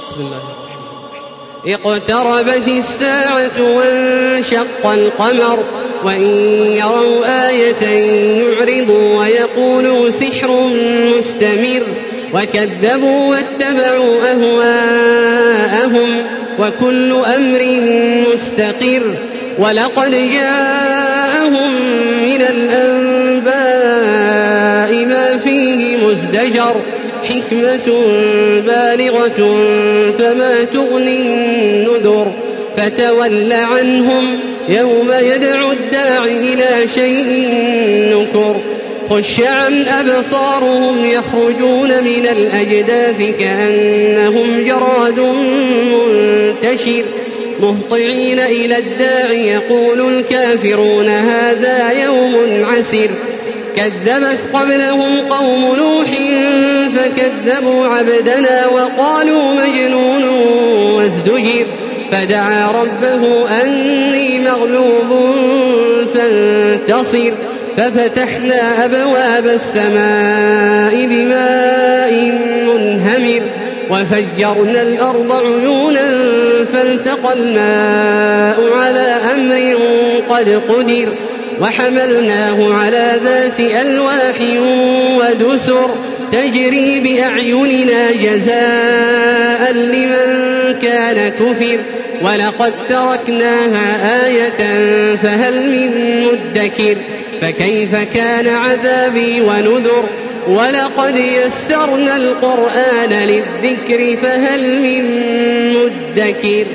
بسم الله الرحمن الرحيم. اقتربت الساعة وانشق القمر وإن يروا آية يعرضوا ويقولوا سحر مستمر وكذبوا واتبعوا أهواءهم وكل أمر مستقر ولقد جاءهم من الأنباء ما فيه مزدجر حكمة بالغة فما تغني النذر فتول عنهم يوم يدعو الداع إلى شيء نكر خش عن أبصارهم يخرجون من الأجداث كأنهم جراد منتشر مهطعين إلى الداع يقول الكافرون هذا يوم عسر كذبت قبلهم قوم نوح فكذبوا عبدنا وقالوا مجنون وازدجر فدعا ربه أني مغلوب فانتصر ففتحنا أبواب السماء بماء منهمر وفجرنا الأرض عيونا فالتقى الماء على أمر قد قدر وحملناه على ذات ألواح ودسر تجري بأعيننا جزاء لمن كان كفر ولقد تركناها آية فهل من مدكر فكيف كان عذابي ونذر ولقد يسرنا القرآن للذكر فهل من مدكر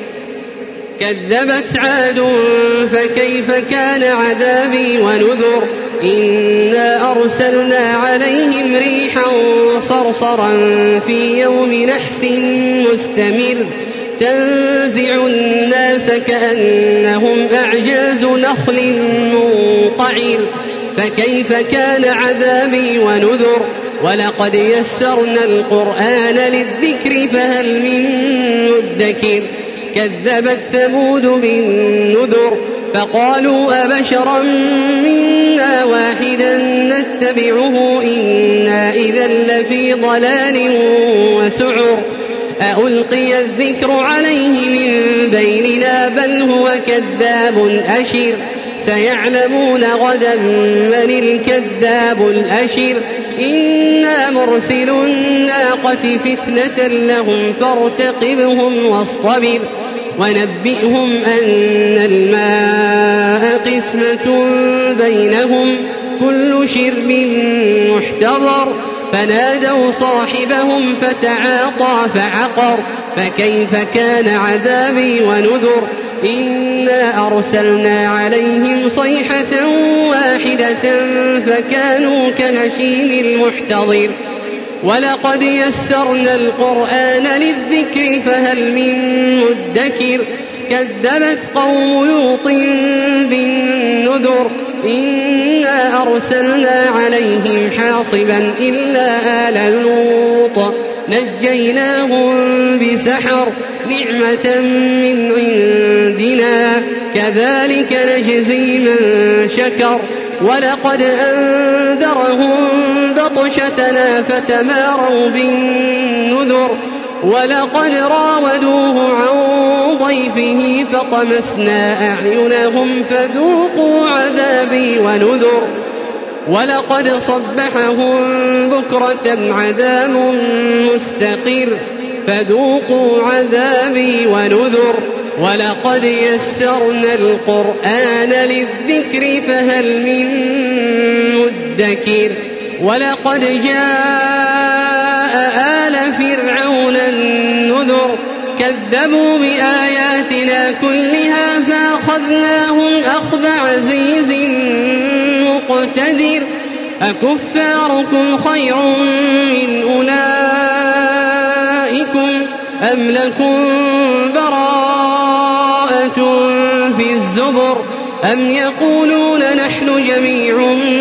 كذبت عاد فكيف كان عذابي ونذر إنا أرسلنا عليهم ريحا صرصرا في يوم نحس مستمر تنزع الناس كأنهم أعجاز نخل منقعر فكيف كان عذابي ونذر ولقد يسرنا القرآن للذكر فهل من مدكر كذبت ثمود بالنذر فقالوا أبشرا منا واحدا نتبعه إنا إذا لفي ضلال وسعر ألقي الذكر عليه من بيننا بل هو كذاب أشر سيعلمون غدا من الكذاب الأشر إنا مرسل الناقة فتنة لهم فارتقبهم واصطبر ونبئهم أن الماء قسمة بينهم كل شرب محتضر فنادوا صاحبهم فتعاطى فعقر فكيف كان عذابي ونذر إنا أرسلنا عليهم صيحة واحدة فكانوا كهشيم المحتضر ولقد يسرنا القرآن للذكر فهل من مدكر كذبت قوم لوط بالنذر إنا أرسلنا عليهم حاصبا إلا آل لوط نجيناهم بسحر نعمة من عندنا كذلك نجزي من شكر ولقد أنذرهم بطشتنا فتماروا بالنذر ولقد راودوه عن ضيفه فطمسنا أعينهم فذوقوا عذابي ونذر ولقد صبحهم بكرة عذاب مستقر فذوقوا عذابي ونذر ولقد يسرنا القرآن للذكر فهل من مدكر ولقد جاء آل فرعون النذر كذبوا بآياتنا كلها فأخذناهم أخذ عزيز مقتدر أكفاركم خير من أولئكم أم لكم براءة في الزبر أم يقولون نحن جميع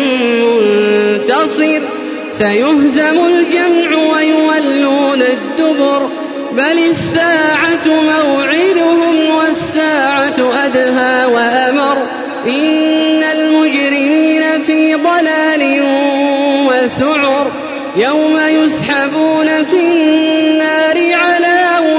منتصر سيهزم الجمع ويولون الدبر بل الساعة موعدهم والساعة أدهى وأمر إن المجرمين في ضلال وسعر يوم يسحبون في النار على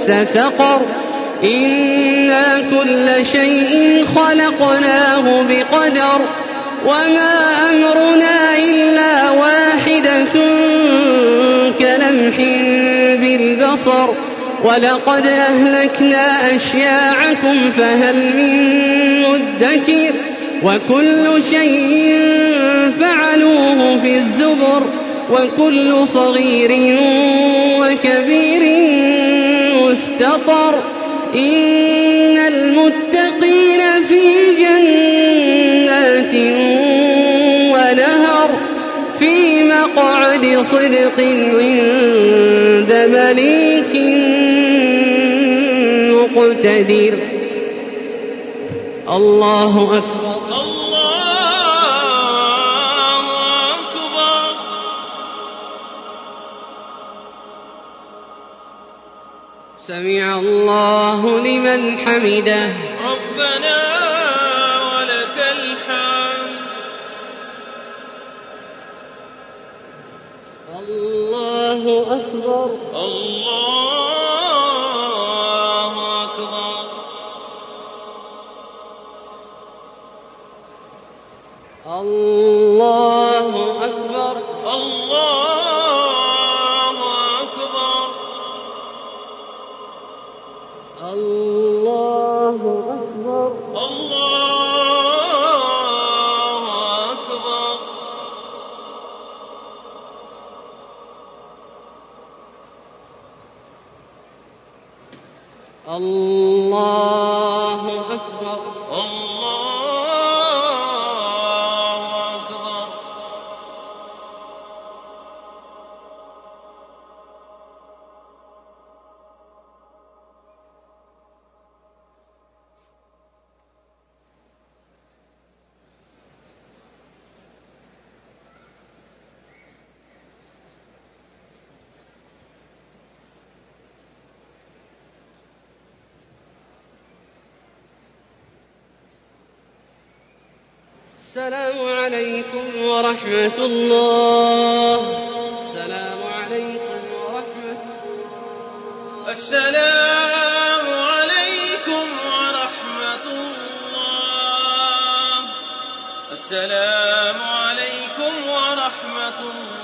مس سقر إنا كل شيء خلقناه بقدر وما أمرنا إلا واحدة كلمح بالبصر ولقد أهلكنا أشياعكم فهل من مدكر وكل شيء فعلوه في الزبر وكل صغير وكبير مستطر إن المتقين في جنات ونهر في مقعد صدق عند مليك مقتدر. الله أكبر. الله أكبر. سمع الله لمن حمده. ربنا ولك الحمد. الله أكبر. الله أكبر. الله أكبر. الله أكبر. الله أكبر. الله أكبر. الله أكبر. السلام عليكم ورحمة الله. السلام عليكم ورحمة الله. السلام عليكم ورحمة الله. السلام عليكم ورحمة الله.